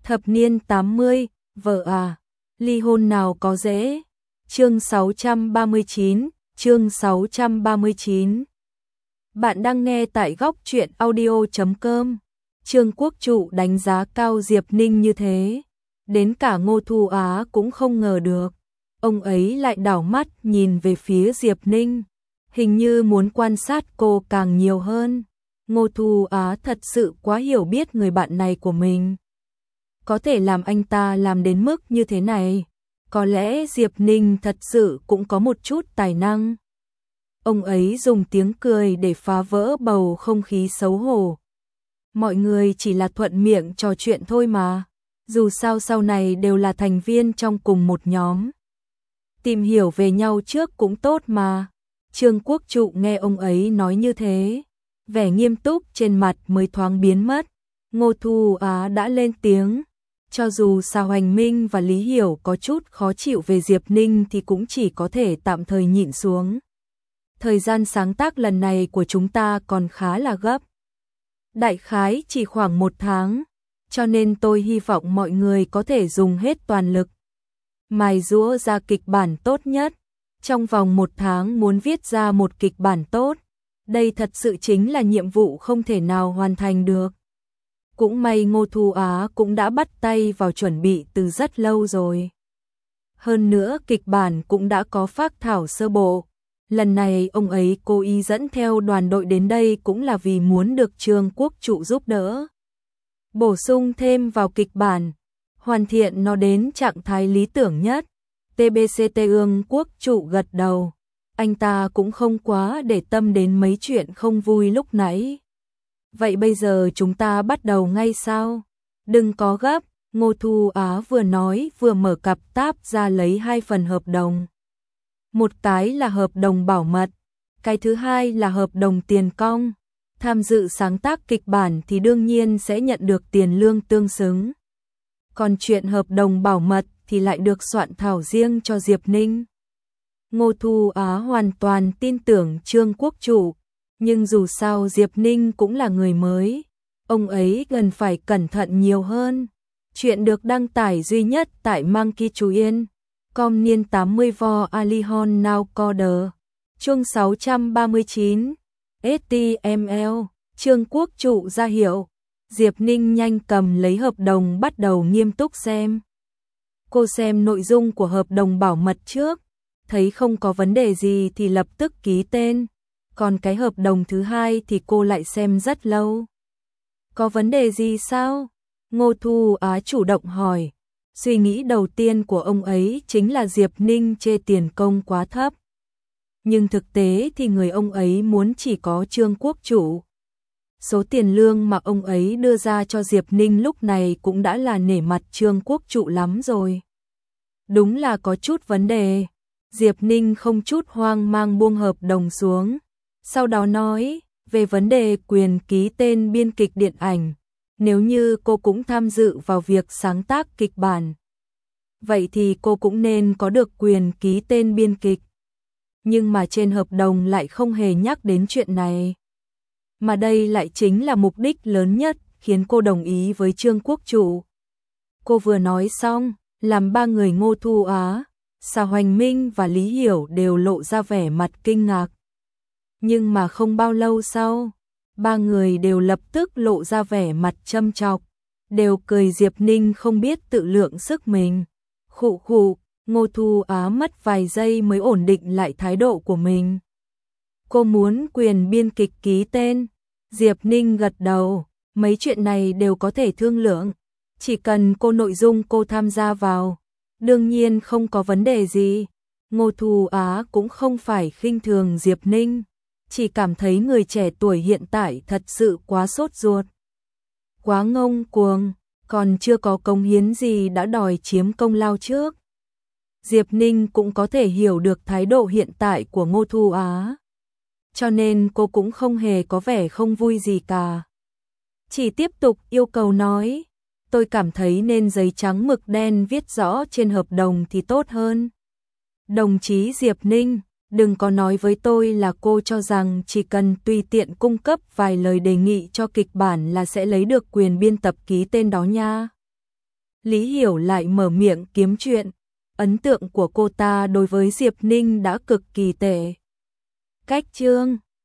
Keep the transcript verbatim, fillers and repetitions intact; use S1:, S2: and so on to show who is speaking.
S1: Thập niên tám mươi, vợ à, ly hôn nào có dễ. Chương sáu trăm ba mươi chín, chương sáu trăm ba mươi chín. Bạn đang nghe tại góc truyện audio chấm com. Trương Quốc Trụ đánh giá cao Diệp Ninh như thế, đến cả Ngô Thu Á cũng không ngờ được. Ông ấy lại đảo mắt nhìn về phía Diệp Ninh, hình như muốn quan sát cô càng nhiều hơn. Ngô Thu Á thật sự quá hiểu biết người bạn này của mình, có thể làm anh ta làm đến mức như thế này. Có lẽ Diệp Ninh thật sự cũng có một chút tài năng. Ông ấy dùng tiếng cười để phá vỡ bầu không khí xấu hổ. Mọi người chỉ là thuận miệng trò chuyện thôi mà, dù sao sau này đều là thành viên trong cùng một nhóm. Tìm hiểu về nhau trước cũng tốt mà. Trương Quốc Trụ nghe ông ấy nói như thế, vẻ nghiêm túc trên mặt mới thoáng biến mất. Ngô Thu Á đã lên tiếng. Cho dù Sào Hoành Minh và Lý Hiểu có chút khó chịu về Diệp Ninh thì cũng chỉ có thể tạm thời nhịn xuống. Thời gian sáng tác lần này của chúng ta còn khá là gấp. Đại khái chỉ khoảng một tháng, cho nên tôi hy vọng mọi người có thể dùng hết toàn lực, mài giũa ra kịch bản tốt nhất. Trong vòng một tháng muốn viết ra một kịch bản tốt, đây thật sự chính là nhiệm vụ không thể nào hoàn thành được. Cũng may Ngô Thu Á cũng đã bắt tay vào chuẩn bị từ rất lâu rồi. Hơn nữa kịch bản cũng đã có phác thảo sơ bộ. Lần này ông ấy cố ý dẫn theo đoàn đội đến đây cũng là vì muốn được Trương Quốc Trụ giúp đỡ, bổ sung thêm vào kịch bản, hoàn thiện nó đến trạng thái lý tưởng nhất. tê bê xê Trương Quốc Trụ gật đầu. Anh ta cũng không quá để tâm đến mấy chuyện không vui lúc nãy. Vậy bây giờ chúng ta bắt đầu ngay sao? Đừng có gấp. Ngô Thu Á vừa nói vừa mở cặp táp ra lấy hai phần hợp đồng. Một cái là hợp đồng bảo mật, cái thứ hai là hợp đồng tiền cong. Tham dự sáng tác kịch bản thì đương nhiên sẽ nhận được tiền lương tương xứng. Còn chuyện hợp đồng bảo mật thì lại được soạn thảo riêng cho Diệp Ninh. Ngô Thu Á hoàn toàn tin tưởng Trương Quốc Trụ, nhưng dù sao Diệp Ninh cũng là người mới, ông ấy cần phải cẩn thận nhiều hơn. Chuyện được đăng tải duy nhất tại Monkey Chú Yên, com niên tám mươi vo Alihon Now Coder. Chương sáu trăm ba mươi chín, ét tê em lờ, Trương Quốc Trụ ra hiệu. Diệp Ninh nhanh cầm lấy hợp đồng bắt đầu nghiêm túc xem. Cô xem nội dung của hợp đồng bảo mật trước, thấy không có vấn đề gì thì lập tức ký tên. Còn cái hợp đồng thứ hai thì cô lại xem rất lâu. Có vấn đề gì sao? Ngô Thu Á chủ động hỏi. Suy nghĩ đầu tiên của ông ấy chính là Diệp Ninh chê tiền công quá thấp. Nhưng thực tế thì người ông ấy muốn chỉ có Trương Quốc Trụ. Số tiền lương mà ông ấy đưa ra cho Diệp Ninh lúc này cũng đã là nể mặt Trương Quốc Trụ lắm rồi. Đúng là có chút vấn đề. Diệp Ninh không chút hoang mang buông hợp đồng xuống. Sau đó nói, về vấn đề quyền ký tên biên kịch điện ảnh, nếu như cô cũng tham dự vào việc sáng tác kịch bản, vậy thì cô cũng nên có được quyền ký tên biên kịch. Nhưng mà trên hợp đồng lại không hề nhắc đến chuyện này. Mà đây lại chính là mục đích lớn nhất khiến cô đồng ý với Trương Quốc Trụ. Cô vừa nói xong, làm ba người Ngô Thu Á, Sào Hoành Minh và Lý Hiểu đều lộ ra vẻ mặt kinh ngạc. Nhưng mà không bao lâu sau, ba người đều lập tức lộ ra vẻ mặt châm chọc, đều cười Diệp Ninh không biết tự lượng sức mình. Khụ khụ, Ngô Thu Á mất vài giây mới ổn định lại thái độ của mình. Cô muốn quyền biên kịch ký tên. Diệp Ninh gật đầu, mấy chuyện này đều có thể thương lượng, chỉ cần cô nội dung cô tham gia vào, đương nhiên không có vấn đề gì. Ngô Thu Á cũng không phải khinh thường Diệp Ninh, chỉ cảm thấy người trẻ tuổi hiện tại thật sự quá sốt ruột, quá ngông cuồng, còn chưa có công hiến gì đã đòi chiếm công lao trước. Diệp Ninh cũng có thể hiểu được thái độ hiện tại của Ngô Thu Á, cho nên cô cũng không hề có vẻ không vui gì cả. Chỉ tiếp tục yêu cầu nói, tôi cảm thấy nên giấy trắng mực đen viết rõ trên hợp đồng thì tốt hơn. Đồng chí Diệp Ninh, đừng có nói với tôi là cô cho rằng chỉ cần tùy tiện cung cấp vài lời đề nghị cho kịch bản là sẽ lấy được quyền biên tập ký tên đó nha. Lý Hiểu lại mở miệng kiếm chuyện. Ấn tượng của cô ta đối với Diệp Ninh đã cực kỳ tệ. Cách chương